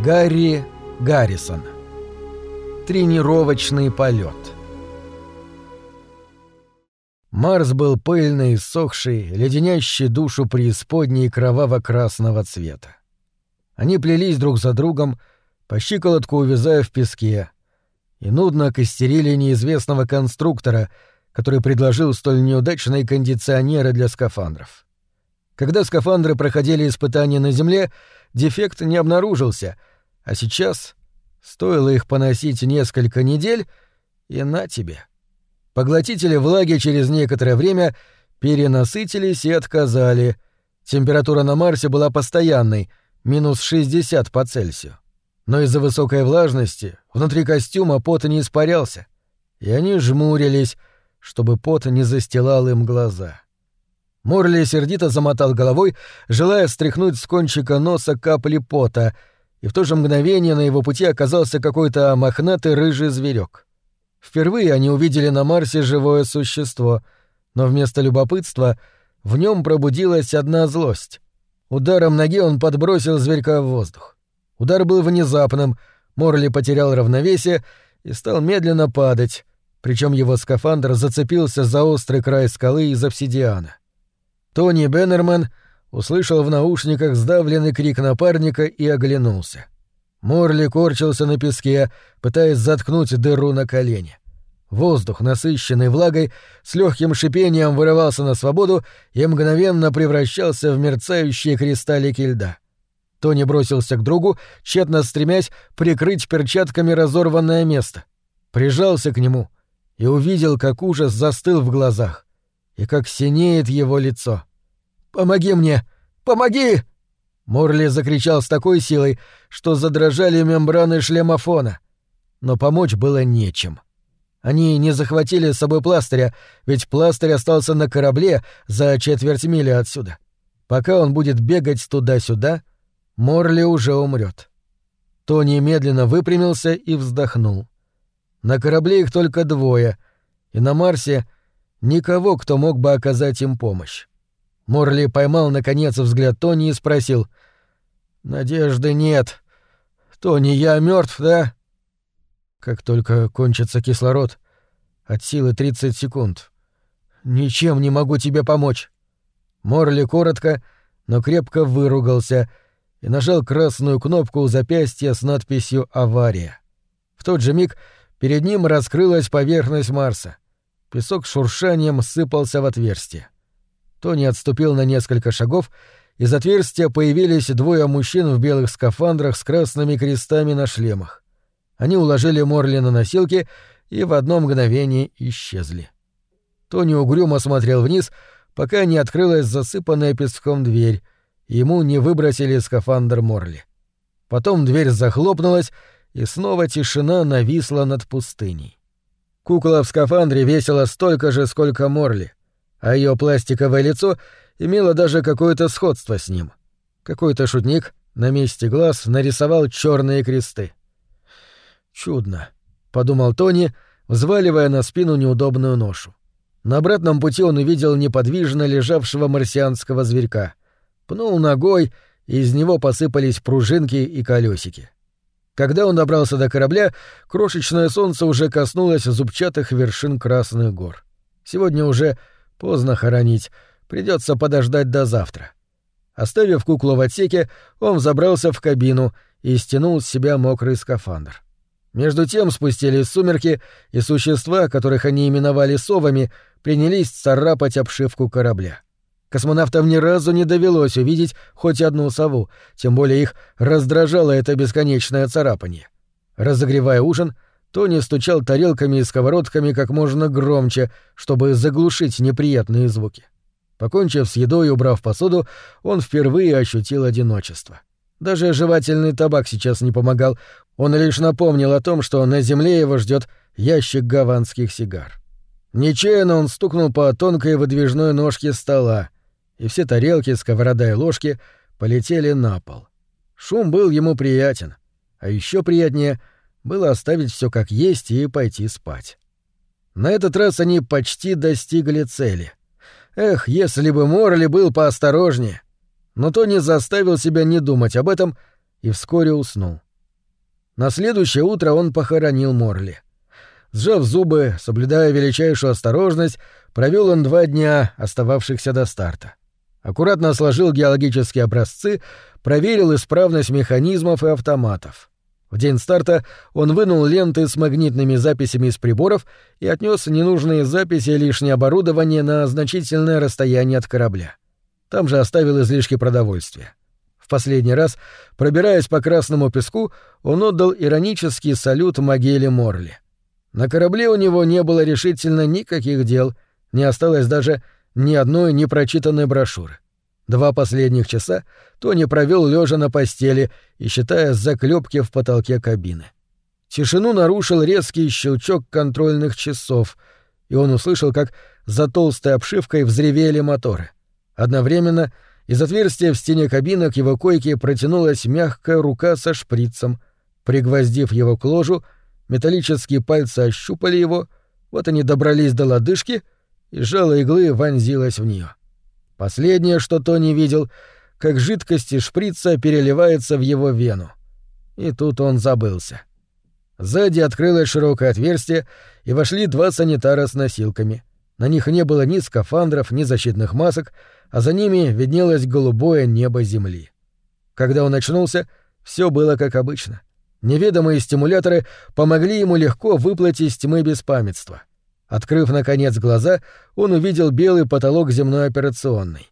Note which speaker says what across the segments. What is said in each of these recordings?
Speaker 1: Гарри Гаррисон. Тренировочный полет. Марс был пыльный, иссохший, леденящий душу преисподней кроваво-красного цвета. Они плелись друг за другом, по щиколотку увязая в песке, и нудно костерили неизвестного конструктора, который предложил столь неудачные кондиционеры для скафандров. Когда скафандры проходили испытания на Земле, дефект не обнаружился, а сейчас стоило их поносить несколько недель, и на тебе. Поглотители влаги через некоторое время перенасытились и отказали. Температура на Марсе была постоянной, минус 60 по Цельсию. Но из-за высокой влажности внутри костюма пот не испарялся, и они жмурились, чтобы пот не застилал им глаза. Морли сердито замотал головой, желая стряхнуть с кончика носа капли пота, и в то же мгновение на его пути оказался какой-то мохнатый рыжий зверек. Впервые они увидели на Марсе живое существо, но вместо любопытства в нем пробудилась одна злость. Ударом ноги он подбросил зверька в воздух. Удар был внезапным, Морли потерял равновесие и стал медленно падать, причем его скафандр зацепился за острый край скалы из обсидиана. Тони Беннерман услышал в наушниках сдавленный крик напарника и оглянулся. Морли корчился на песке, пытаясь заткнуть дыру на колене. Воздух, насыщенный влагой, с легким шипением вырывался на свободу и мгновенно превращался в мерцающие кристаллики льда. Тони бросился к другу, тщетно стремясь прикрыть перчатками разорванное место. Прижался к нему и увидел, как ужас застыл в глазах и как синеет его лицо. «Помоги мне! Помоги!» Морли закричал с такой силой, что задрожали мембраны шлемофона. Но помочь было нечем. Они не захватили с собой пластыря, ведь пластырь остался на корабле за четверть мили отсюда. Пока он будет бегать туда-сюда, Морли уже умрет. Тони медленно выпрямился и вздохнул. На корабле их только двое, и на Марсе никого, кто мог бы оказать им помощь. Морли поймал, наконец, взгляд Тони и спросил: «Надежды нет. Тони, я мертв, да?» «Как только кончится кислород, от силы 30 секунд. Ничем не могу тебе помочь». Морли коротко, но крепко выругался и нажал красную кнопку у запястья с надписью «Авария». В тот же миг перед ним раскрылась поверхность Марса. Песок с шуршанием сыпался в отверстие. Тони отступил на несколько шагов, из отверстия появились двое мужчин в белых скафандрах с красными крестами на шлемах. Они уложили Морли на носилки и в одно мгновение исчезли. Тони угрюмо смотрел вниз, пока не открылась засыпанная песком дверь, и ему не выбросили скафандр Морли. Потом дверь захлопнулась, и снова тишина нависла над пустыней. Кукла в скафандре весила столько же, сколько Морли, а ее пластиковое лицо имело даже какое-то сходство с ним. Какой-то шутник на месте глаз нарисовал черные кресты. «Чудно», — подумал Тони, взваливая на спину неудобную ношу. На обратном пути он увидел неподвижно лежавшего марсианского зверька. Пнул ногой, и из него посыпались пружинки и колесики. Когда он добрался до корабля, крошечное солнце уже коснулось зубчатых вершин Красных гор. Сегодня уже поздно хоронить, придется подождать до завтра. Оставив куклу в отсеке, он взобрался в кабину и стянул с себя мокрый скафандр. Между тем спустились сумерки, и существа, которых они именовали совами, принялись царапать обшивку корабля. Космонавтам ни разу не довелось увидеть хоть одну сову, тем более их раздражало это бесконечное царапанье. Разогревая ужин, Тони стучал тарелками и сковородками как можно громче, чтобы заглушить неприятные звуки. Покончив с едой и убрав посуду, он впервые ощутил одиночество. Даже жевательный табак сейчас не помогал, он лишь напомнил о том, что на земле его ждет ящик гаванских сигар. Нечаянно он стукнул по тонкой выдвижной ножке стола, и все тарелки, сковорода и ложки полетели на пол. Шум был ему приятен, а еще приятнее было оставить все как есть и пойти спать. На этот раз они почти достигли цели. Эх, если бы Морли был поосторожнее. Но Тони заставил себя не думать об этом и вскоре уснул. На следующее утро он похоронил Морли. Сжав зубы, соблюдая величайшую осторожность, провел он 2 дня, остававшихся до старта. Аккуратно сложил геологические образцы, проверил исправность механизмов и автоматов. В день старта он вынул ленты с магнитными записями из приборов и отнес ненужные записи и лишнее оборудование на значительное расстояние от корабля. Там же оставил излишки продовольствия. В последний раз, пробираясь по красному песку, он отдал иронический салют могиле Морли. На корабле у него не было решительно никаких дел, не осталось даже ни одной непрочитанной брошюры. 2 последних часа Тони провел лежа на постели и считая заклепки в потолке кабины. Тишину нарушил резкий щелчок контрольных часов, и он услышал, как за толстой обшивкой взревели моторы. Одновременно из отверстия в стене кабины к его койке протянулась мягкая рука со шприцем. Пригвоздив его к ложу, металлические пальцы ощупали его, вот они добрались до лодыжки, и жало иглы вонзилось в нее. Последнее, что Тони видел, как жидкость из шприца переливается в его вену. И тут он забылся. Сзади открылось широкое отверстие, и вошли 2 санитара с носилками. На них не было ни скафандров, ни защитных масок, а за ними виднелось голубое небо земли. Когда он очнулся, все было как обычно. Неведомые стимуляторы помогли ему легко выплыть из тьмы беспамятства. Открыв, наконец, глаза, он увидел белый потолок земной операционной.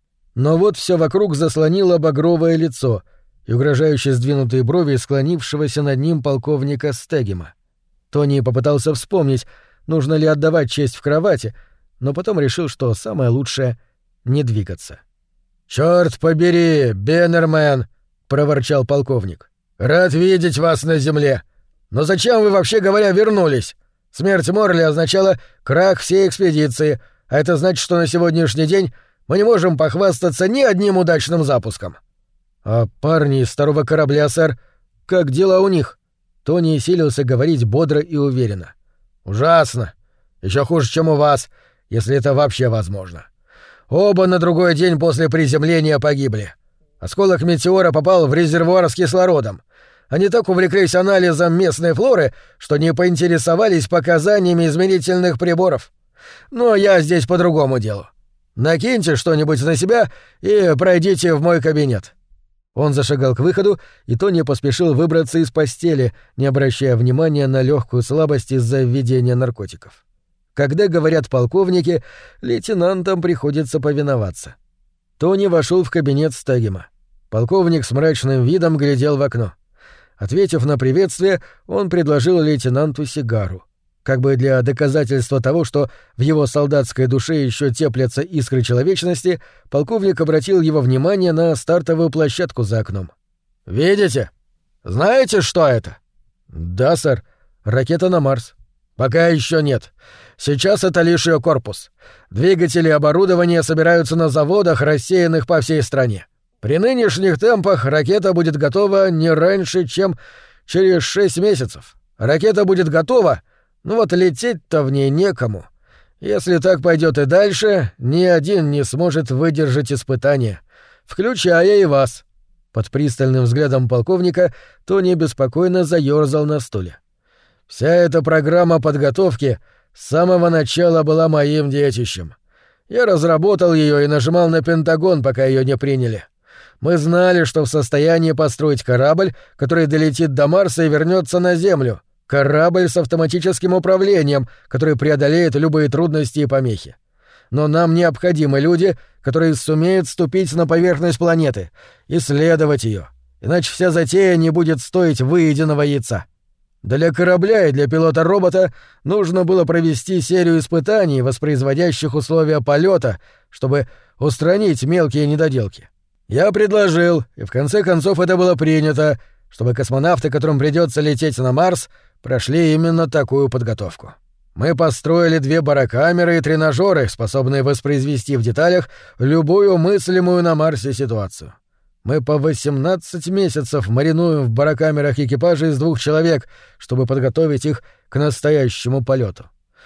Speaker 1: Но вот все вокруг заслонило багровое лицо и угрожающе сдвинутые брови склонившегося над ним полковника Стегема. Тони попытался вспомнить, нужно ли отдавать честь в кровати, но потом решил, что самое лучшее — не двигаться. «Чёрт побери, Беннермен!» — проворчал полковник. «Рад видеть вас на земле. Но зачем вы, вообще говоря, вернулись? Смерть Морли означала крах всей экспедиции, а это значит, что на сегодняшний день мы не можем похвастаться ни одним удачным запуском». «А парни из второго корабля, сэр, как дела у них?» Тони силился говорить бодро и уверенно. «Ужасно. Еще хуже, чем у вас, если это вообще возможно. Оба на другой день после приземления погибли. Осколок метеора попал в резервуар с кислородом. Они так увлеклись анализом местной флоры, что не поинтересовались показаниями измерительных приборов. Но я здесь по другому делу. Накиньте что-нибудь на себя и пройдите в мой кабинет». Он зашагал к выходу, и Тони поспешил выбраться из постели, не обращая внимания на легкую слабость из-за введения наркотиков. Когда говорят полковники, лейтенантам приходится повиноваться. Тони вошел в кабинет Стегема. Полковник с мрачным видом глядел в окно. Ответив на приветствие, он предложил лейтенанту сигару. Как бы для доказательства того, что в его солдатской душе еще теплятся искры человечности, полковник обратил его внимание на стартовую площадку за окном. «Видите? Знаете, что это?» «Да, сэр. Ракета на Марс». «Пока еще нет. Сейчас это лишь ее корпус. Двигатели и оборудование собираются на заводах, рассеянных по всей стране. При нынешних темпах ракета будет готова не раньше, чем через 6 месяцев. Ракета будет готова, но вот лететь-то в ней некому. Если так пойдет и дальше, ни один не сможет выдержать испытания, включая и вас». Под пристальным взглядом полковника Тони беспокойно заёрзал на стуле. «Вся эта программа подготовки с самого начала была моим детищем. Я разработал ее и нажимал на Пентагон, пока ее не приняли. Мы знали, что в состоянии построить корабль, который долетит до Марса и вернется на Землю. Корабль с автоматическим управлением, который преодолеет любые трудности и помехи. Но нам необходимы люди, которые сумеют ступить на поверхность планеты, исследовать ее, иначе вся затея не будет стоить выеденного яйца. Для корабля и для пилота-робота нужно было провести серию испытаний, воспроизводящих условия полета, чтобы устранить мелкие недоделки. Я предложил, и в конце концов это было принято, чтобы космонавты, которым придется лететь на Марс, прошли именно такую подготовку. Мы построили 2 барокамеры и тренажеры, способные воспроизвести в деталях любую мыслимую на Марсе ситуацию. Мы по 18 месяцев маринуем в барокамерах экипажи из 2 человек, чтобы подготовить их к настоящему полету.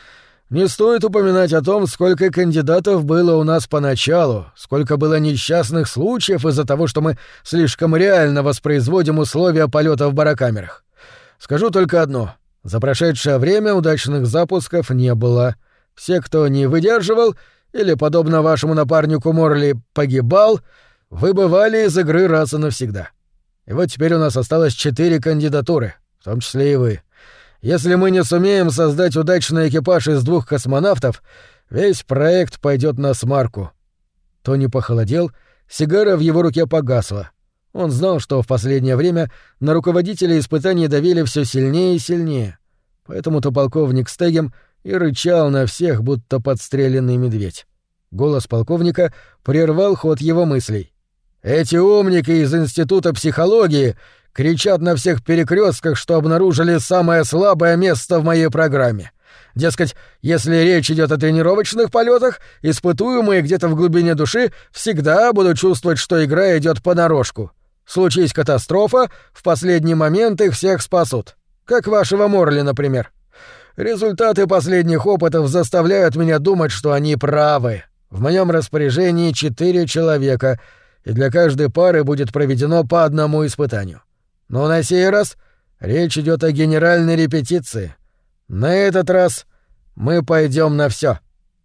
Speaker 1: Не стоит упоминать о том, сколько кандидатов было у нас поначалу, сколько было несчастных случаев из-за того, что мы слишком реально воспроизводим условия полета в барокамерах. Скажу только одно. За прошедшее время удачных запусков не было. Все, кто не выдерживал или, подобно вашему напарнику Морли, погибал, выбывали из игры раз и навсегда. И вот теперь у нас осталось 4 кандидатуры, в том числе и вы. Если мы не сумеем создать удачный экипаж из 2 космонавтов, весь проект пойдет на смарку». Тони похолодел, сигара в его руке погасла. Он знал, что в последнее время на руководителя испытаний давили все сильнее и сильнее. Поэтому-то полковник Стегем и рычал на всех, будто подстреленный медведь. Голос полковника прервал ход его мыслей. «Эти умники из Института психологии кричат на всех перекрестках, что обнаружили самое слабое место в моей программе. Дескать, если речь идет о тренировочных полетах, испытуемые где-то в глубине души всегда будут чувствовать, что игра идет понарошку. Случись катастрофа, в последний момент их всех спасут. Как вашего Морли, например. Результаты последних опытов заставляют меня думать, что они правы. В моем распоряжении 4 человека, и для каждой пары будет проведено по одному испытанию. Но на сей раз речь идет о генеральной репетиции. На этот раз мы пойдем на все.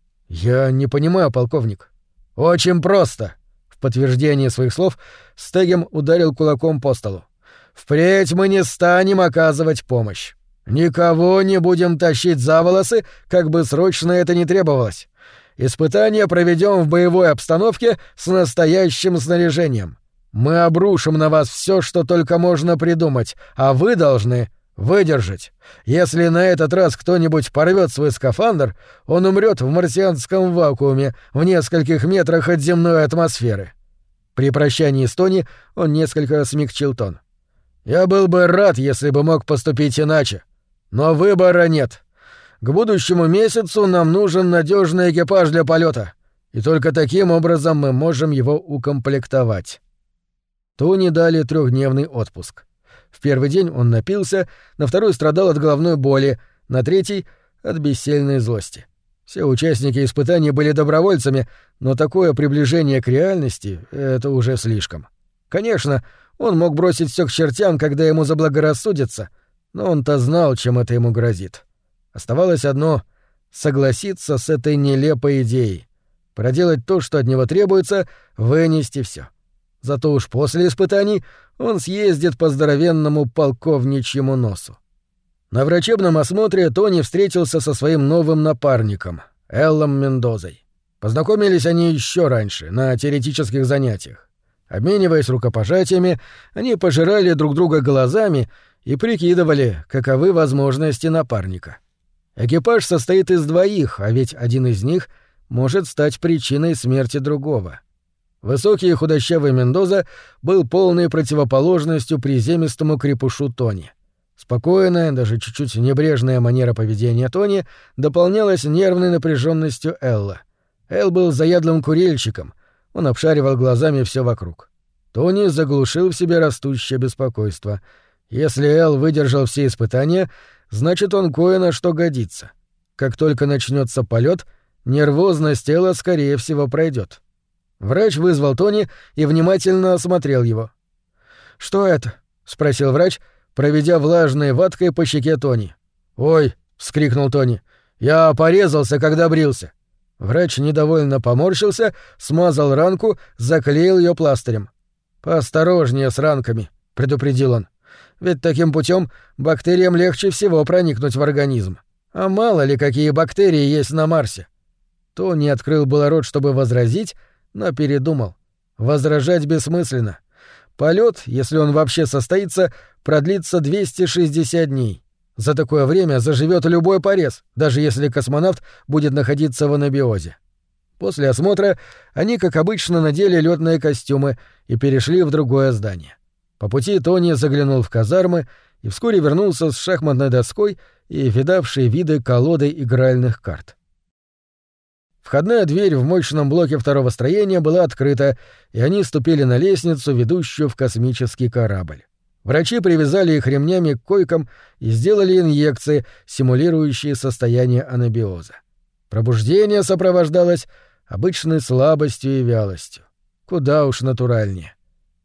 Speaker 1: Я не понимаю, полковник. Очень просто. В подтверждение своих слов Стегем ударил кулаком по столу. Впредь мы не станем оказывать помощь. Никого не будем тащить за волосы, как бы срочно это ни требовалось. Испытания проведем в боевой обстановке с настоящим снаряжением. Мы обрушим на вас все, что только можно придумать, а вы должны выдержать. Если на этот раз кто-нибудь порвет свой скафандр, он умрет в марсианском вакууме в нескольких метрах от земной атмосферы. При прощании с Тони он несколько смягчил тон. Я был бы рад, если бы мог поступить иначе. Но выбора нет. К будущему месяцу нам нужен надежный экипаж для полета, и только таким образом мы можем его укомплектовать. Тони дали 3-дневный отпуск. В первый день он напился, на второй страдал от головной боли, на третий — от бессильной злости. Все участники испытаний были добровольцами, но такое приближение к реальности — это уже слишком. Конечно, он мог бросить все к чертям, когда ему заблагорассудится, но он-то знал, чем это ему грозит. Оставалось одно — согласиться с этой нелепой идеей, проделать то, что от него требуется, вынести все. Зато уж после испытаний он съездит по здоровенному полковничьему носу. На врачебном осмотре Тони встретился со своим новым напарником, Эллом Мендозой. Познакомились они еще раньше, на теоретических занятиях. Обмениваясь рукопожатиями, они пожирали друг друга глазами и прикидывали, каковы возможности напарника. Экипаж состоит из 2, а ведь один из них может стать причиной смерти другого. Высокий и худощавый Мендоза был полной противоположностью приземистому крепышу Тони. Спокойная, даже чуть-чуть небрежная манера поведения Тони дополнялась нервной напряженностью Элла. Эл был заядлым курильщиком, он обшаривал глазами все вокруг. Тони заглушил в себе растущее беспокойство. Если Эл выдержал все испытания, значит, он кое на что годится. Как только начнется полет, нервозность Элла, скорее всего, пройдет. Врач вызвал Тони и внимательно осмотрел его. «Что это?» — спросил врач, проведя влажной ваткой по щеке Тони. «Ой!» — вскрикнул Тони. «Я порезался, когда брился». Врач недовольно поморщился, смазал ранку, заклеил ее пластырем. «Поосторожнее с ранками», — предупредил он. «Ведь таким путем бактериям легче всего проникнуть в организм. А мало ли какие бактерии есть на Марсе». Тони открыл было рот, чтобы возразить, но передумал. Возражать бессмысленно. Полет, если он вообще состоится, продлится 260 дней. За такое время заживет любой порез, даже если космонавт будет находиться в анабиозе. После осмотра они, как обычно, надели лётные костюмы и перешли в другое здание. По пути Тони заглянул в казармы и вскоре вернулся с шахматной доской и видавшей виды колодой игральных карт. Входная дверь в мощном блоке 2-го строения была открыта, и они ступили на лестницу, ведущую в космический корабль. Врачи привязали их ремнями к койкам и сделали инъекции, симулирующие состояние анабиоза. Пробуждение сопровождалось обычной слабостью и вялостью. Куда уж натуральнее.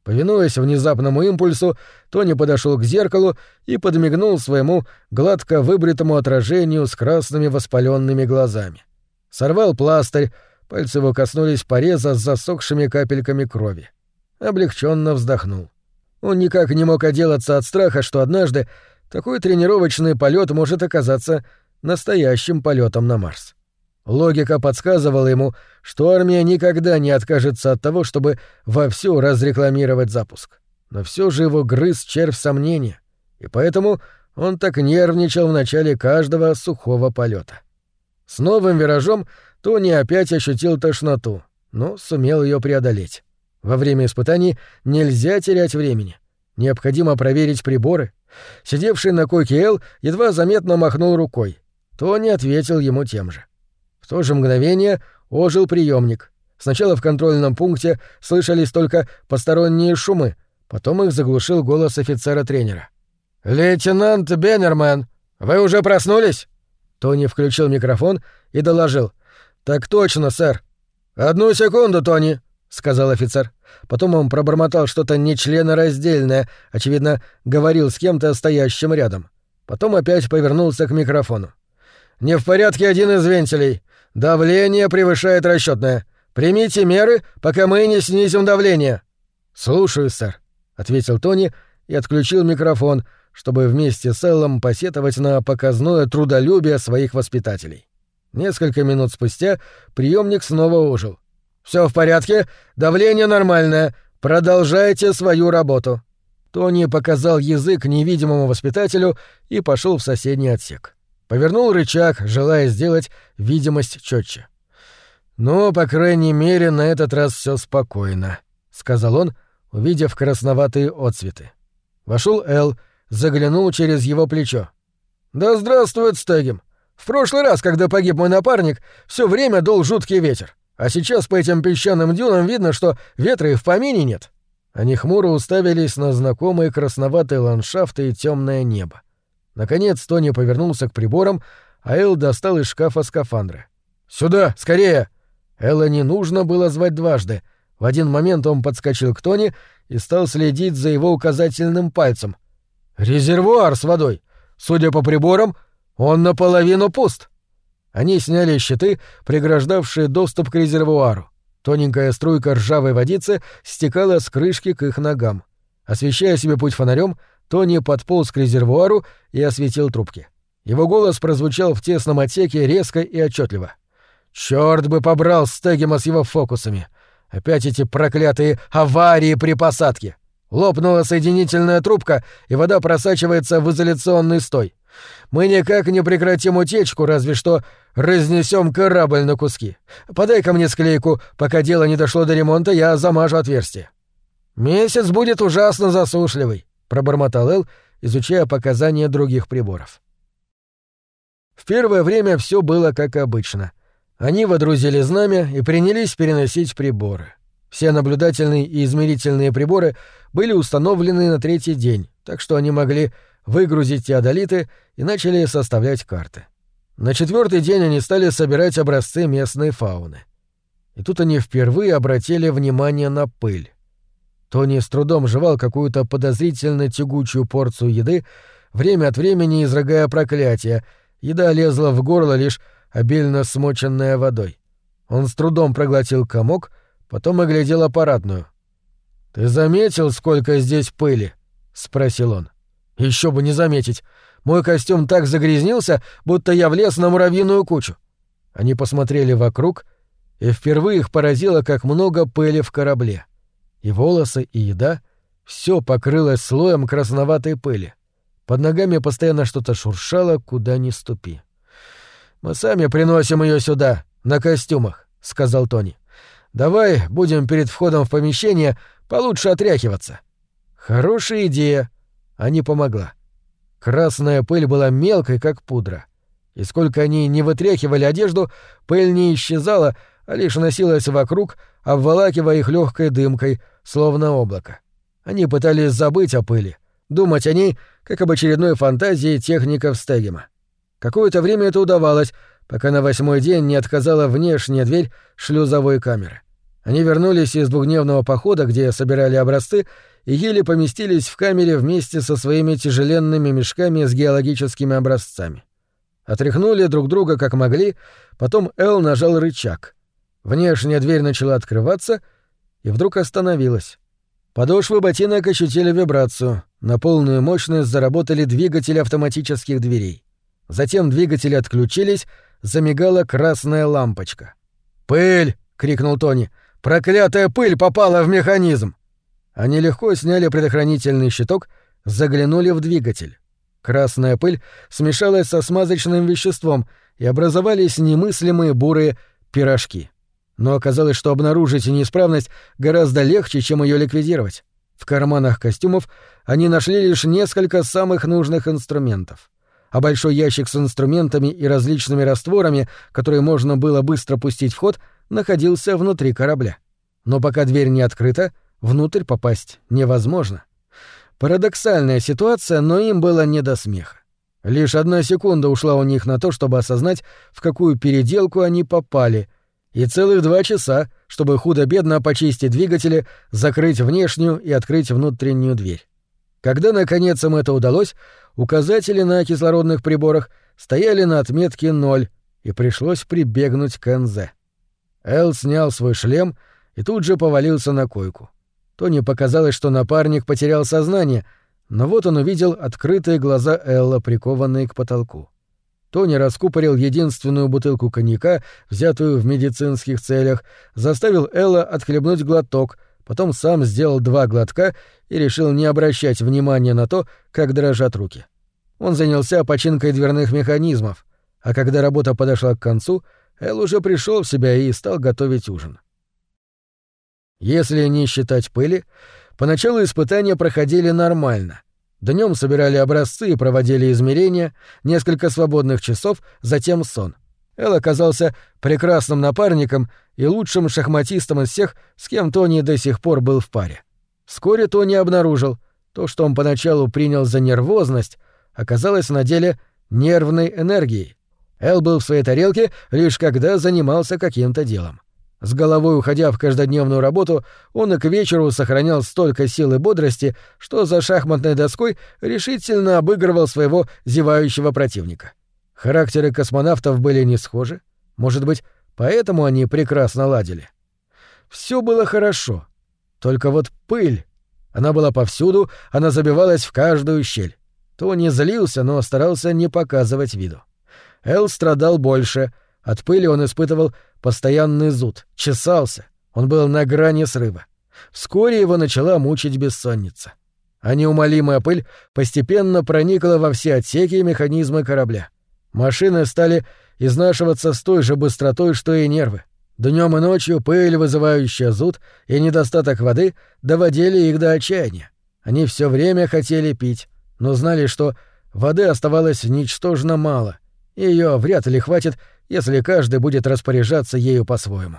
Speaker 1: Повинуясь внезапному импульсу, Тони подошел к зеркалу и подмигнул своему гладко выбритому отражению с красными воспаленными глазами. Сорвал пластырь, пальцы его коснулись пореза с засохшими капельками крови. Облегченно вздохнул. Он никак не мог отделаться от страха, что однажды такой тренировочный полет может оказаться настоящим полетом на Марс. Логика подсказывала ему, что армия никогда не откажется от того, чтобы вовсю разрекламировать запуск. Но все же его грыз червь сомнения, и поэтому он так нервничал в начале каждого сухого полета. С новым виражом Тони опять ощутил тошноту, но сумел ее преодолеть. Во время испытаний нельзя терять времени. Необходимо проверить приборы. Сидевший на койке Эл едва заметно махнул рукой. Тони ответил ему тем же. В то же мгновение ожил приемник. Сначала в контрольном пункте слышались только посторонние шумы, потом их заглушил голос офицера-тренера. «Лейтенант Беннерман, вы уже проснулись?» Тони включил микрофон и доложил. «Так точно, сэр». «Одну секунду, Тони», — сказал офицер. Потом он пробормотал что-то нечленораздельное, очевидно, говорил с кем-то, стоящим рядом. Потом опять повернулся к микрофону. «Не в порядке один из вентилей. Давление превышает расчетное. Примите меры, пока мы не снизим давление». «Слушаю, сэр», — ответил Тони и отключил микрофон, чтобы вместе с Эллом посетовать на показное трудолюбие своих воспитателей. Несколько минут спустя приемник снова ожил. «Все в порядке, давление нормальное. Продолжайте свою работу». Тони показал язык невидимому воспитателю и пошел в соседний отсек. Повернул рычаг, желая сделать видимость четче. «Ну, по крайней мере, на этот раз все спокойно», — сказал он, увидев красноватые отсветы. Вошел Эл, заглянул через его плечо. «Да здравствует Стегем! В прошлый раз, когда погиб мой напарник, все время дул жуткий ветер, а сейчас по этим песчаным дюнам видно, что ветра и в помине нет». Они хмуро уставились на знакомые красноватые ландшафты и темное небо. Наконец Тони повернулся к приборам, а Эл достал из шкафа скафандры. «Сюда, скорее!» Элла не нужно было звать дважды. В один момент он подскочил к Тони и стал следить за его указательным пальцем. «Резервуар с водой! Судя по приборам, он наполовину пуст!» Они сняли щиты, преграждавшие доступ к резервуару. Тоненькая струйка ржавой водицы стекала с крышки к их ногам. Освещая себе путь фонарем, Тони подполз к резервуару и осветил трубки. Его голос прозвучал в тесном отсеке резко и отчетливо. «Чёрт бы побрал Стегема с его фокусами! Опять эти проклятые аварии при посадке! Лопнула соединительная трубка, и вода просачивается в изоляционный стой. Мы никак не прекратим утечку, разве что разнесем корабль на куски. Подай-ка мне склейку, пока дело не дошло до ремонта, я замажу отверстие». «Месяц будет ужасно засушливый», — пробормотал Эл, изучая показания других приборов. В первое время все было как обычно. Они водрузили знамя и принялись переносить приборы. Все наблюдательные и измерительные приборы были установлены на третий день, так что они могли выгрузить теодолиты и начали составлять карты. На четвертый день они стали собирать образцы местной фауны. И тут они впервые обратили внимание на пыль. Тони с трудом жевал какую-то подозрительно тягучую порцию еды, время от времени изрыгая проклятия. Еда лезла в горло, лишь обильно смоченная водой. Он с трудом проглотил комок, потом оглядел аппаратную. «Ты заметил, сколько здесь пыли?» — спросил он. «Еще бы не заметить. Мой костюм так загрязнился, будто я влез на муравьиную кучу». Они посмотрели вокруг, и впервые их поразило, как много пыли в корабле. И волосы, и еда — все покрылось слоем красноватой пыли. Под ногами постоянно что-то шуршало, куда ни ступи. «Мы сами приносим ее сюда, на костюмах», — сказал Тони. «Давай будем перед входом в помещение получше отряхиваться». «Хорошая идея», а не помогла. Красная пыль была мелкой, как пудра. И сколько они не вытряхивали одежду, пыль не исчезала, а лишь носилась вокруг, обволакивая их легкой дымкой, словно облако. Они пытались забыть о пыли, думать о ней, как об очередной фантазии техников Стегема. Какое-то время это удавалось, пока на 8-й день не отказала внешняя дверь шлюзовой камеры. Они вернулись из двухдневного похода, где собирали образцы, и еле поместились в камере вместе со своими тяжеленными мешками с геологическими образцами. Отряхнули друг друга как могли, потом Эл нажал рычаг. Внешняя дверь начала открываться и вдруг остановилась. Подошвы ботинок ощутили вибрацию, на полную мощность заработали двигатели автоматических дверей. Затем двигатели отключились, замигала красная лампочка. «Пыль!» — крикнул Тони. «Проклятая пыль попала в механизм!» Они легко сняли предохранительный щиток, заглянули в двигатель. Красная пыль смешалась со смазочным веществом, и образовались немыслимые бурые пирожки. Но оказалось, что обнаружить неисправность гораздо легче, чем ее ликвидировать. В карманах костюмов они нашли лишь несколько самых нужных инструментов. А большой ящик с инструментами и различными растворами, которые можно было быстро пустить в ход, находился внутри корабля. Но пока дверь не открыта, внутрь попасть невозможно. Парадоксальная ситуация, но им было не до смеха. Лишь 1 секунда ушла у них на то, чтобы осознать, в какую переделку они попали, и целых 2 часа, чтобы худо-бедно почистить двигатели, закрыть внешнюю и открыть внутреннюю дверь. Когда, наконец, им это удалось, указатели на кислородных приборах стояли на отметке 0, и пришлось прибегнуть к НЗ. Эл снял свой шлем и тут же повалился на койку. Тони показалось, что напарник потерял сознание, но вот он увидел открытые глаза Элла, прикованные к потолку. Тони раскупорил единственную бутылку коньяка, взятую в медицинских целях, заставил Элла отхлебнуть глоток, потом сам сделал 2 глотка и решил не обращать внимания на то, как дрожат руки. Он занялся починкой дверных механизмов, а когда работа подошла к концу, Эл уже пришел в себя и стал готовить ужин. Если не считать пыли, поначалу испытания проходили нормально. Днем собирали образцы и проводили измерения, несколько свободных часов, затем сон. Эл оказался прекрасным напарником и лучшим шахматистом из всех, с кем Тони до сих пор был в паре. Вскоре Тони обнаружил, то, что он поначалу принял за нервозность, оказалось на деле нервной энергией. Эл был в своей тарелке лишь когда занимался каким-то делом. С головой уходя в каждодневную работу, он и к вечеру сохранял столько сил и бодрости, что за шахматной доской решительно обыгрывал своего зевающего противника. Характеры космонавтов были не схожи. Может быть, поэтому они прекрасно ладили. Все было хорошо. Только вот пыль. Она была повсюду, она забивалась в каждую щель. Тони злился, но старался не показывать виду. Эл страдал больше. От пыли он испытывал постоянный зуд, чесался, он был на грани срыва. Вскоре его начала мучить бессонница. А неумолимая пыль постепенно проникла во все отсеки и механизмы корабля. Машины стали изнашиваться с той же быстротой, что и нервы. Днем и ночью пыль, вызывающая зуд, и недостаток воды доводили их до отчаяния. Они все время хотели пить, но знали, что воды оставалось ничтожно мало, и ее вряд ли хватит, если каждый будет распоряжаться ею по-своему.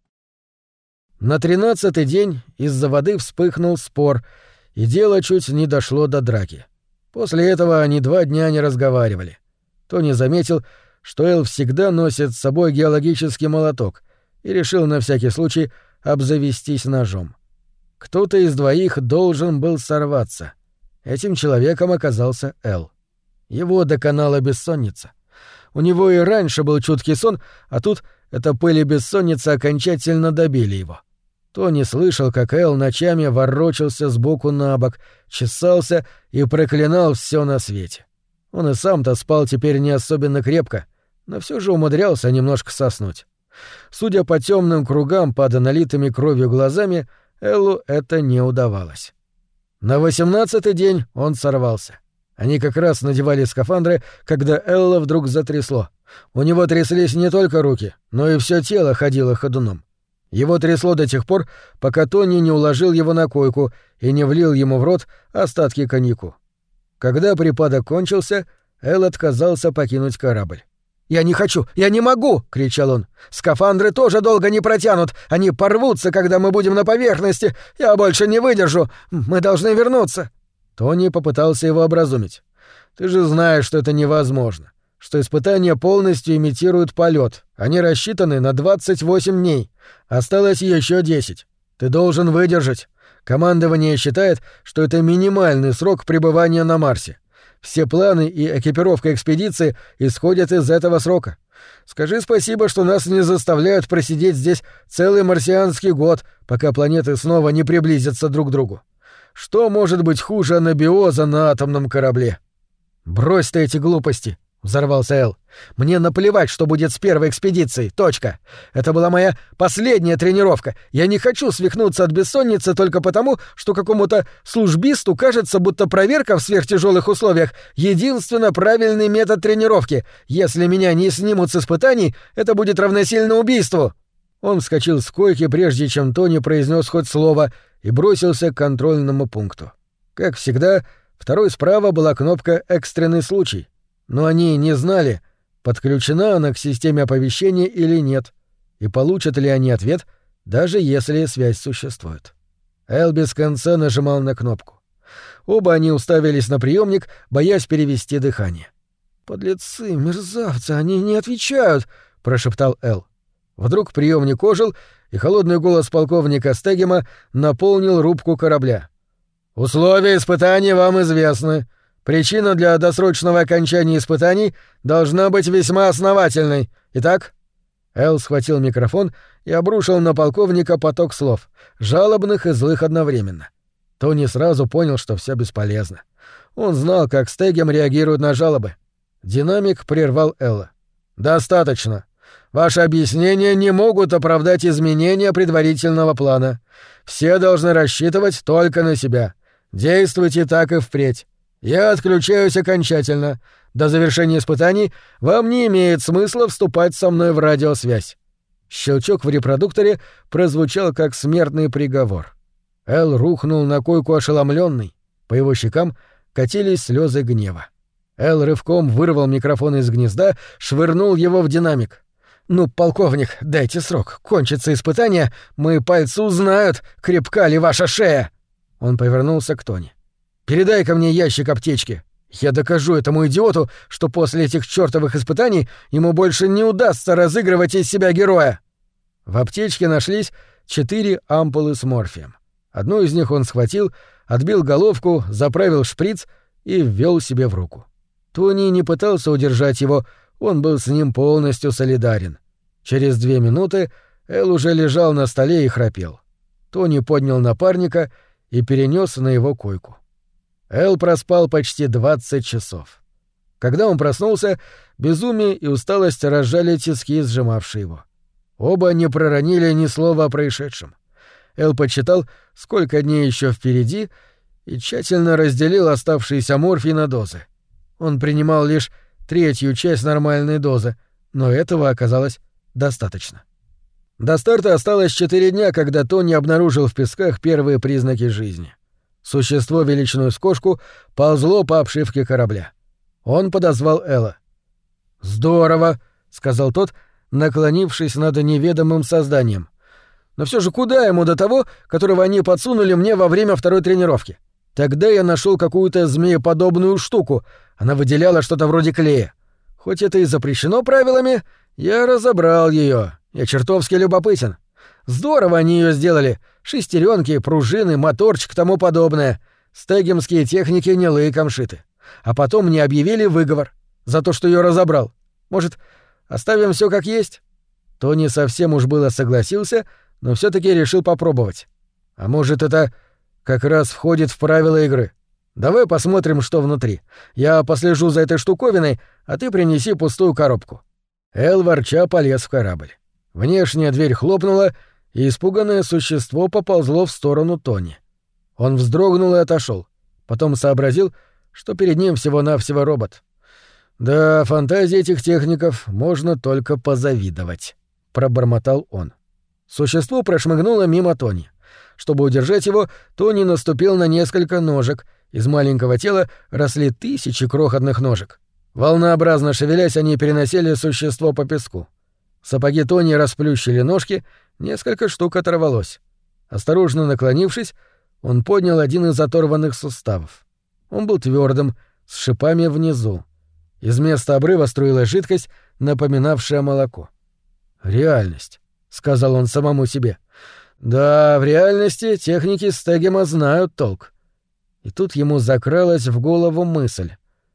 Speaker 1: На 13-й день из-за воды вспыхнул спор, и дело чуть не дошло до драки. После этого они 2 дня не разговаривали. Тони заметил, что Эл всегда носит с собой геологический молоток, и решил на всякий случай обзавестись ножом. Кто-то из 2 должен был сорваться. Этим человеком оказался Эл. Его доконала бессонница. У него и раньше был чуткий сон, а тут эта пыль и бессонница окончательно добили его. Тони слышал, как Эл ночами ворочался сбоку на бок, чесался и проклинал все на свете. Он и сам-то спал теперь не особенно крепко, но все же умудрялся немножко соснуть. Судя по темным кругам под налитыми кровью глазами, Эллу это не удавалось. На 18-й день он сорвался. Они как раз надевали скафандры, когда Элла вдруг затрясло. У него тряслись не только руки, но и все тело ходило ходуном. Его трясло до тех пор, пока Тони не уложил его на койку и не влил ему в рот остатки коньяку. Когда припадок кончился, Эл отказался покинуть корабль. «Я не хочу! Я не могу!» — кричал он. «Скафандры тоже долго не протянут! Они порвутся, когда мы будем на поверхности! Я больше не выдержу! Мы должны вернуться!» Тони попытался его образумить. «Ты же знаешь, что это невозможно. что испытания полностью имитируют полет. Они рассчитаны на 28 дней. Осталось еще 10. Ты должен выдержать. Командование считает, что это минимальный срок пребывания на Марсе. Все планы и экипировка экспедиции исходят из этого срока. Скажи спасибо, что нас не заставляют просидеть здесь целый марсианский год, пока планеты снова не приблизятся друг к другу. Что может быть хуже анабиоза на атомном корабле? Брось ты эти глупости, — взорвался Эл. «Мне наплевать, что будет с первой экспедицией. Точка. Это была моя последняя тренировка. Я не хочу свихнуться от бессонницы только потому, что какому-то службисту кажется, будто проверка в сверхтяжелых условиях — единственно правильный метод тренировки. Если меня не снимут с испытаний, это будет равносильно убийству». Он вскочил с койки, прежде чем Тони произнес хоть слово, и бросился к контрольному пункту. Как всегда, второй справа была кнопка «Экстренный случай». Но они не знали, подключена она к системе оповещения или нет, и получат ли они ответ, даже если связь существует. Эл без конца нажимал на кнопку. Оба они уставились на приемник, боясь перевести дыхание. «Подлецы, мерзавцы, они не отвечают!» — прошептал Эл. Вдруг приемник ожил, и холодный голос полковника Стегема наполнил рубку корабля. «Условия испытаний вам известны. Причина для досрочного окончания испытаний должна быть весьма основательной. Итак...» Эл схватил микрофон и обрушил на полковника поток слов, жалобных и злых одновременно. Тони сразу понял, что все бесполезно. Он знал, как Стегем реагирует на жалобы. Динамик прервал Элла. «Достаточно. Ваши объяснения не могут оправдать изменения предварительного плана. Все должны рассчитывать только на себя. Действуйте так и впредь. Я отключаюсь окончательно. До завершения испытаний вам не имеет смысла вступать со мной в радиосвязь». Щелчок в репродукторе прозвучал как смертный приговор. Эл рухнул на койку ошеломленный. По его щекам катились слезы гнева. Эл рывком вырвал микрофон из гнезда, швырнул его в динамик. «Ну, полковник, дайте срок. Кончится испытание, мои пальцы узнают, крепка ли ваша шея». Он повернулся к Тони. «Передай-ка мне ящик аптечки. Я докажу этому идиоту, что после этих чёртовых испытаний ему больше не удастся разыгрывать из себя героя». В аптечке нашлись 4 ампулы с морфием. Одну из них он схватил, отбил головку, заправил шприц и ввёл себе в руку. Тони не пытался удержать его, он был с ним полностью солидарен. Через 2 минуты Эл уже лежал на столе и храпел. Тони поднял напарника и перенёс на его койку. Эл проспал почти 20 часов. Когда он проснулся, безумие и усталость разжали тиски, сжимавшие его. Оба не проронили ни слова о происшедшем. Эл подсчитал, сколько дней еще впереди, и тщательно разделил оставшиеся морфий на дозы. Он принимал лишь 1/3 часть нормальной дозы, но этого оказалось достаточно. До старта осталось 4 дня, когда Тони обнаружил в песках первые признаки жизни. Существо величиной с кошку ползло по обшивке корабля. Он подозвал Элла. «Здорово», — сказал тот, наклонившись над неведомым созданием. «Но все же куда ему до того, которого они подсунули мне во время второй тренировки? Тогда я нашел какую-то змееподобную штуку. Она выделяла что-то вроде клея. Хоть это и запрещено правилами, я разобрал ее. Я чертовски любопытен. Здорово они ее сделали. Шестеренки, пружины, моторчик, тому подобное. Стегемские техники не лыком шиты. А потом мне объявили выговор за то, что ее разобрал. Может, оставим все как есть?» Тони совсем уж было согласился, но все-таки решил попробовать. «А может, это как раз входит в правила игры? Давай посмотрим, что внутри. Я послежу за этой штуковиной, а ты принеси пустую коробку». Эл ворча полез в корабль. Внешняя дверь хлопнула, и испуганное существо поползло в сторону Тони. Он вздрогнул и отошел. Потом сообразил, что перед ним всего-навсего робот. «Да, фантазии этих техников можно только позавидовать», — пробормотал он. Существо прошмыгнуло мимо Тони. Чтобы удержать его, Тони наступил на несколько ножек. Из маленького тела росли 1000 крохотных ножек. Волнообразно шевелясь, они переносили существо по песку. Сапоги Тони расплющили ножки, несколько штук оторвалось. Осторожно наклонившись, он поднял один из оторванных суставов. Он был твердым, с шипами внизу. Из места обрыва струилась жидкость, напоминавшая молоко. «Реальность», — сказал он самому себе. «Да, в реальности техники Стегема знают толк». И тут ему закралась в голову мысль.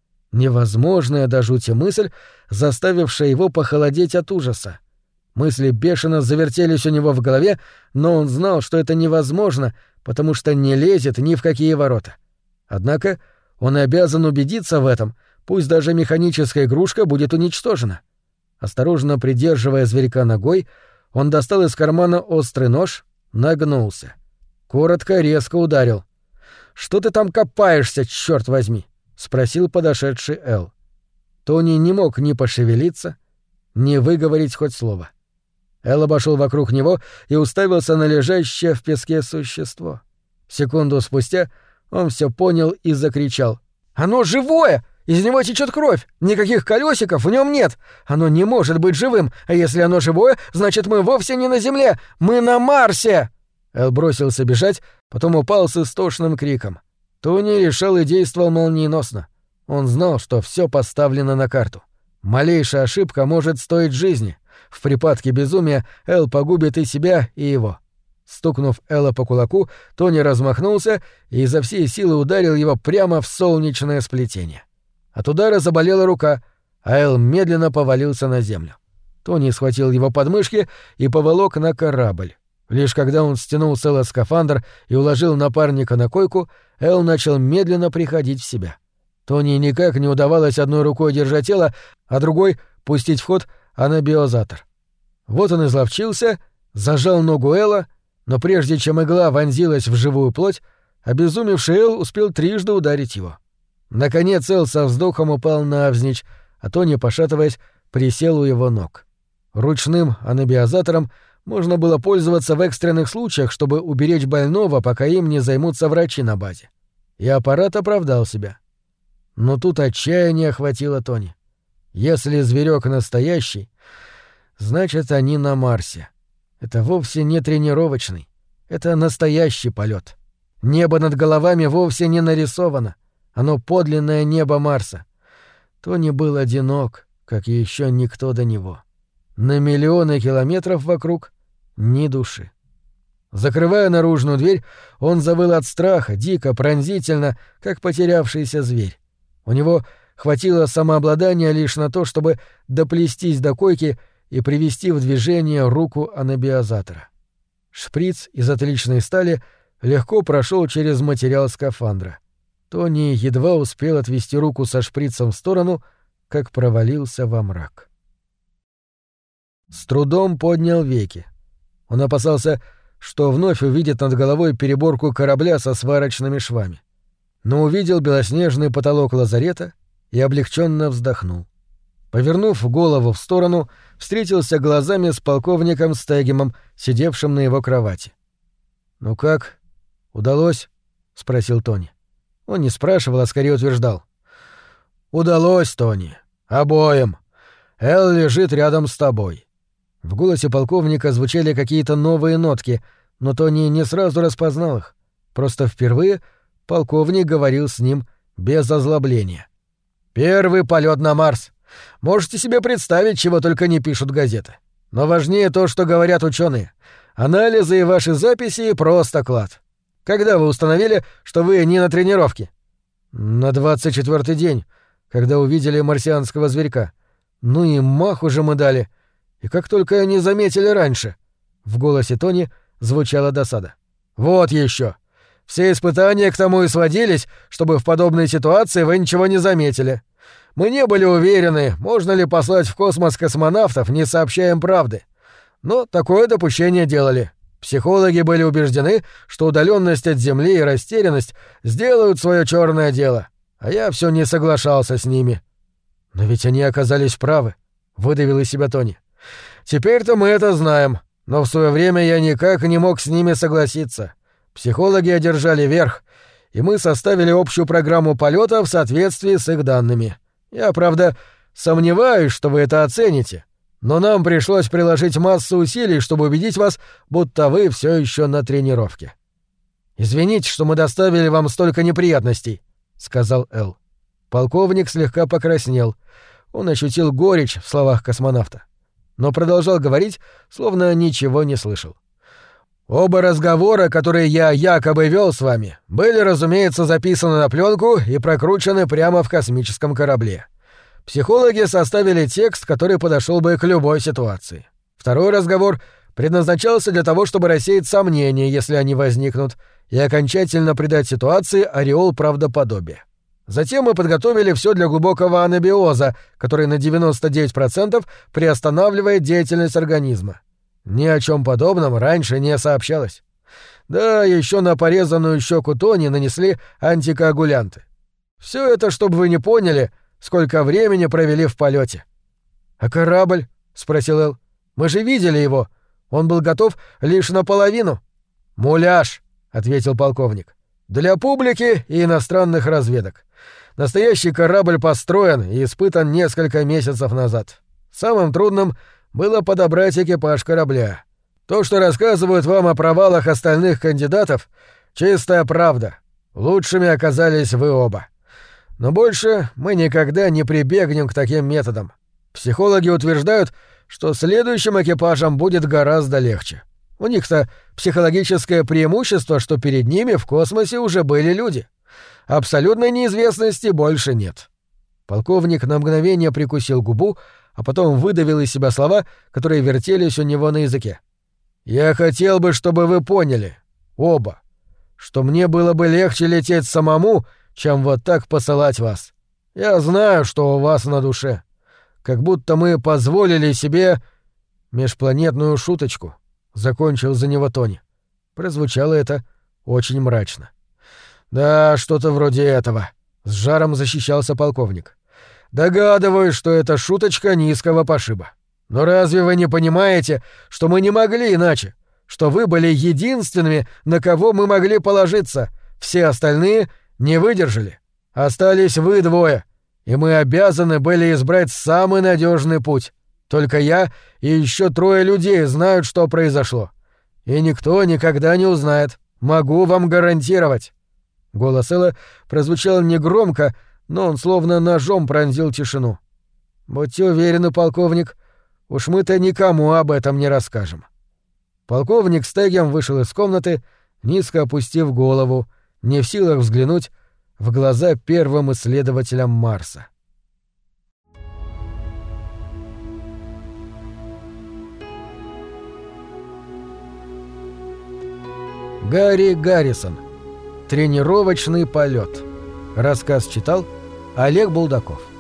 Speaker 1: Невозможная до жути мысль, заставившая его похолодеть от ужаса. Мысли бешено завертелись у него в голове, но он знал, что это невозможно, потому что не лезет ни в какие ворота. Однако он обязан убедиться в этом, пусть даже механическая игрушка будет уничтожена. Осторожно придерживая зверька ногой, он достал из кармана острый нож, нагнулся. Коротко, резко ударил. «Что ты там копаешься, чёрт возьми?» — спросил подошедший Эл. Тони не мог ни пошевелиться, ни выговорить хоть слово. Эл обошел вокруг него и уставился на лежащее в песке существо. Секунду спустя он все понял и закричал. «Оно живое! Из него течет кровь! Никаких колесиков в нем нет! Оно не может быть живым! А если оно живое, значит, мы вовсе не на Земле! Мы на Марсе!» Эл бросился бежать, потом упал с истошным криком. Тони решал и действовал молниеносно. Он знал, что все поставлено на карту. Малейшая ошибка может стоить жизни. В припадке безумия Эл погубит и себя, и его. Стукнув Элла по кулаку, Тони размахнулся и изо всей силы ударил его прямо в солнечное сплетение. От удара заболела рука, а Эл медленно повалился на землю. Тони схватил его подмышки и поволок на корабль. Лишь когда он стянул с Элла скафандр и уложил напарника на койку, Эл начал медленно приходить в себя. Тони никак не удавалось одной рукой держать тело, а другой — пустить в ход анабиозатор. Вот он изловчился, зажал ногу Элла, но прежде чем игла вонзилась в живую плоть, обезумевший Эл успел трижды ударить его. Наконец Эл со вздохом упал навзничь, а Тони, пошатываясь, присел у его ног. Ручным анабиозатором можно было пользоваться в экстренных случаях, чтобы уберечь больного, пока им не займутся врачи на базе. И аппарат оправдал себя. Но тут отчаяние охватило Тони. Если зверек настоящий, значит, они на Марсе. Это вовсе не тренировочный. Это настоящий полет. Небо над головами вовсе не нарисовано. Оно подлинное небо Марса. Тони был одинок, как и еще никто до него. На миллионы километров вокруг ни души. Закрывая наружную дверь, он завыл от страха, дико, пронзительно, как потерявшийся зверь. У него хватило самообладания лишь на то, чтобы доплестись до койки и привести в движение руку анабиозатора. Шприц из отличной стали легко прошел через материал скафандра. Тони едва успел отвести руку со шприцем в сторону, как провалился во мрак. С трудом поднял веки. Он опасался, что вновь увидит над головой переборку корабля со сварочными швами. Но увидел белоснежный потолок лазарета и облегченно вздохнул. Повернув голову в сторону, встретился глазами с полковником Стегемом, сидевшим на его кровати. «Ну как? Удалось?» — спросил Тони. Он не спрашивал, а скорее утверждал. «Удалось, Тони. Обоим. Эл лежит рядом с тобой». В голосе полковника звучали какие-то новые нотки, но Тони не сразу распознал их. Просто впервые полковник говорил с ним без озлобления. «Первый полет на Марс. Можете себе представить, чего только не пишут газеты. Но важнее то, что говорят ученые. Анализы и ваши записи — просто клад. Когда вы установили, что вы не на тренировке?» «На 24-й день, когда увидели марсианского зверька. Ну и маху же мы дали. И как только они заметили раньше». В голосе Тони звучала досада. «Вот еще. Все испытания к тому и сводились, чтобы в подобной ситуации вы ничего не заметили. Мы не были уверены, можно ли послать в космос космонавтов, не сообщая им правды. Но такое допущение делали. Психологи были убеждены, что удаленность от Земли и растерянность сделают свое черное дело, а я все не соглашался с ними». «Но ведь они оказались правы», — выдавил из себя Тони. «Теперь-то мы это знаем, но в свое время я никак не мог с ними согласиться. Психологи одержали верх, и мы составили общую программу полета в соответствии с их данными. Я, правда, сомневаюсь, что вы это оцените, но нам пришлось приложить массу усилий, чтобы убедить вас, будто вы все еще на тренировке». «Извините, что мы доставили вам столько неприятностей», — сказал Эл. Полковник слегка покраснел. Он ощутил горечь в словах космонавта, но продолжал говорить, словно ничего не слышал. «Оба разговора, которые я якобы вел с вами, были, разумеется, записаны на пленку и прокручены прямо в космическом корабле. Психологи составили текст, который подошел бы к любой ситуации. Второй разговор предназначался для того, чтобы рассеять сомнения, если они возникнут, и окончательно придать ситуации ореол правдоподобия. Затем мы подготовили все для глубокого анабиоза, который на 99% приостанавливает деятельность организма. Ни о чем подобном раньше не сообщалось. Да, еще на порезанную щеку Тони нанесли антикоагулянты. Все это, чтобы вы не поняли, сколько времени провели в полете. «А корабль?» — спросил Эл. «Мы же видели его. Он был готов лишь наполовину». «Муляж», — ответил полковник. «Для публики и иностранных разведок. Настоящий корабль построен и испытан несколько месяцев назад. Самым трудным было подобрать экипаж корабля. То, что рассказывают вам о провалах остальных кандидатов, чистая правда. Лучшими оказались вы оба. Но больше мы никогда не прибегнем к таким методам. Психологи утверждают, что следующим экипажам будет гораздо легче. У них-то психологическое преимущество, что перед ними в космосе уже были люди. Абсолютной неизвестности больше нет». Полковник на мгновение прикусил губу, а потом выдавил из себя слова, которые вертелись у него на языке. «Я хотел бы, чтобы вы поняли, оба, что мне было бы легче лететь самому, чем вот так посылать вас. Я знаю, что у вас на душе. Как будто мы позволили себе межпланетную шуточку», — закончил за него Тони. Прозвучало это очень мрачно. «Да, что-то вроде этого», — с жаром защищался полковник. «Догадываюсь, что это шуточка низкого пошиба. Но разве вы не понимаете, что мы не могли иначе? Что вы были единственными, на кого мы могли положиться? Все остальные не выдержали. Остались вы двое, и мы обязаны были избрать самый надежный путь. Только я и еще 3 людей знают, что произошло. И никто никогда не узнает. Могу вам гарантировать». Голос Элла прозвучал негромко, но он словно ножом пронзил тишину. «Будьте уверены, полковник, уж мы-то никому об этом не расскажем». Полковник Стегем вышел из комнаты, низко опустив голову, не в силах взглянуть в глаза первым исследователям Марса. Гарри Гаррисон. Тренировочный полет. Рассказ читал Олег Булдаков.